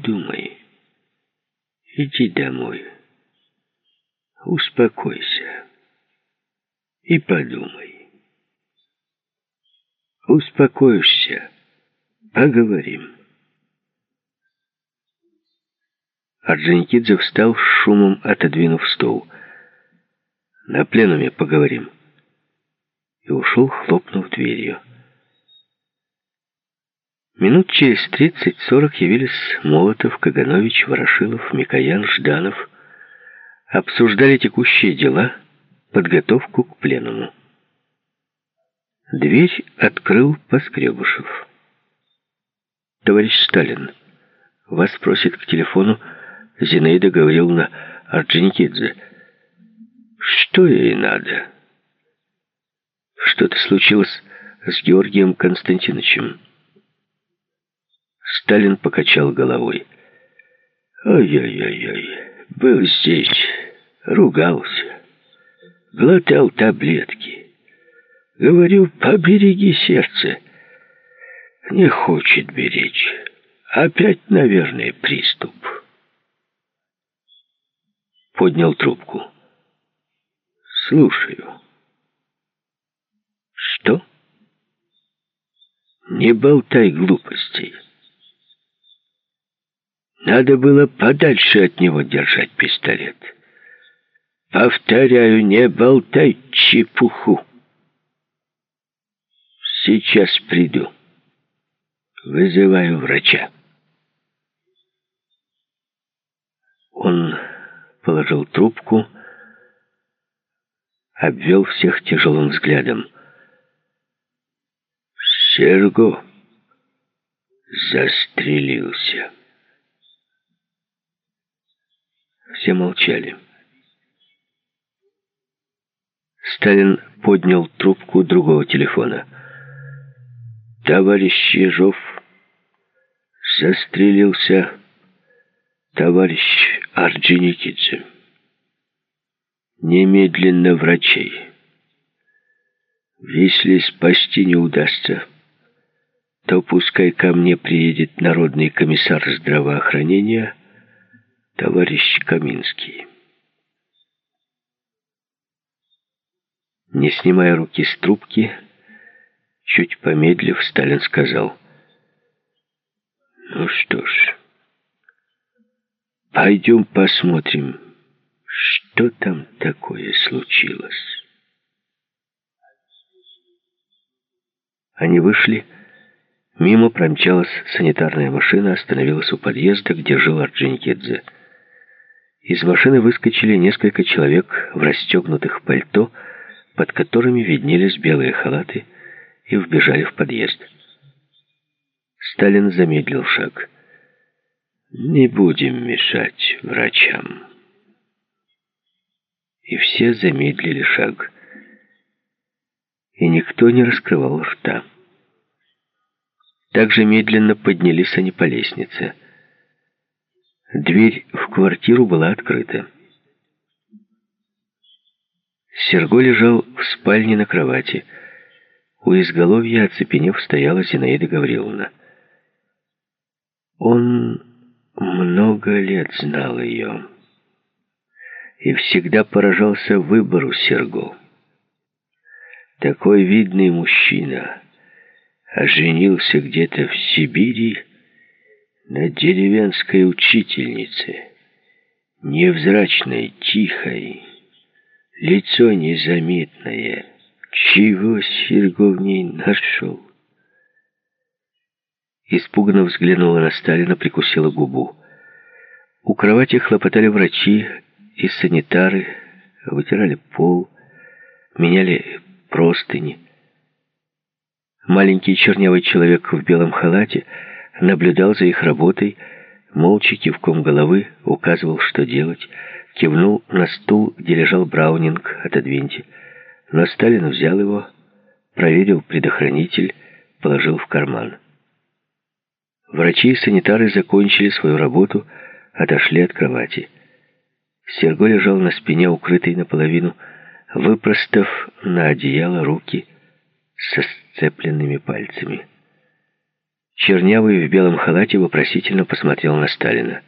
подумай. Иди домой. Успокойся. И подумай. Успокоишься. Поговорим. Орджоникидзе встал с шумом, отодвинув стол. На пленуме поговорим. И ушел, хлопнув дверью. Минут через 30-40 явились Молотов, Каганович, Ворошилов, Микоян, Жданов. Обсуждали текущие дела, подготовку к пленуму. Дверь открыл Поскребышев. «Товарищ Сталин, вас просит к телефону Зинаида Гавриловна Орджоникидзе». «Что ей надо?» «Что-то случилось с Георгием Константиновичем». Сталин покачал головой. «Ой-ой-ой-ой, был здесь, ругался, глотал таблетки. Говорю, побереги сердце. Не хочет беречь. Опять, наверное, приступ». Поднял трубку. «Слушаю». «Что?» «Не болтай глупостей. Надо было подальше от него держать пистолет. Повторяю, не болтай чепуху. Сейчас приду. Вызываю врача». Он положил трубку, обвел всех тяжелым взглядом. «Серго застрелился». Все молчали. Сталин поднял трубку другого телефона. «Товарищ Ежов, застрелился товарищ Орджоникидзе. Немедленно врачей. Если спасти не удастся, то пускай ко мне приедет народный комиссар здравоохранения товарищ Каминский». Не снимая руки с трубки, чуть помедлив, Сталин сказал: «Ну что ж, пойдем посмотрим, что там такое случилось». Они вышли. Мимо промчалась санитарная машина, остановилась у подъезда, где жил Орджоникидзе. Из машины выскочили несколько человек в расстегнутых пальто, под которыми виднелись белые халаты, и вбежали в подъезд. Сталин замедлил шаг. «Не будем мешать врачам». И все замедлили шаг. И никто не раскрывал рта. Так же медленно поднялись они по лестнице. Дверь в квартиру была открыта. Серго лежал в спальне на кровати. У изголовья, оцепенев, стояла Зинаида Гавриловна. Он много лет знал ее и всегда поражался выбору Серго. Такой видный мужчина оженился где-то в Сибири на деревенской учительнице, невзрачной, тихой, лицо незаметное. Чего Серго в ней нашел? Испуганно взглянула на Сталина, прикусила губу. У кровати хлопотали врачи и санитары, вытирали пол, меняли простыни. Маленький чернявый человек в белом халате наблюдал за их работой, молча кивком головы указывал, что делать, кивнул на стул, где лежал Браунинг: «Отодвиньте». Но Сталин взял его, проверил предохранитель, положил в карман. Врачи и санитары закончили свою работу, отошли от кровати. Серго лежал на спине, укрытый наполовину, выпростав на одеяло руки со сцепленными пальцами. Чернявый в белом халате вопросительно посмотрел на Сталина.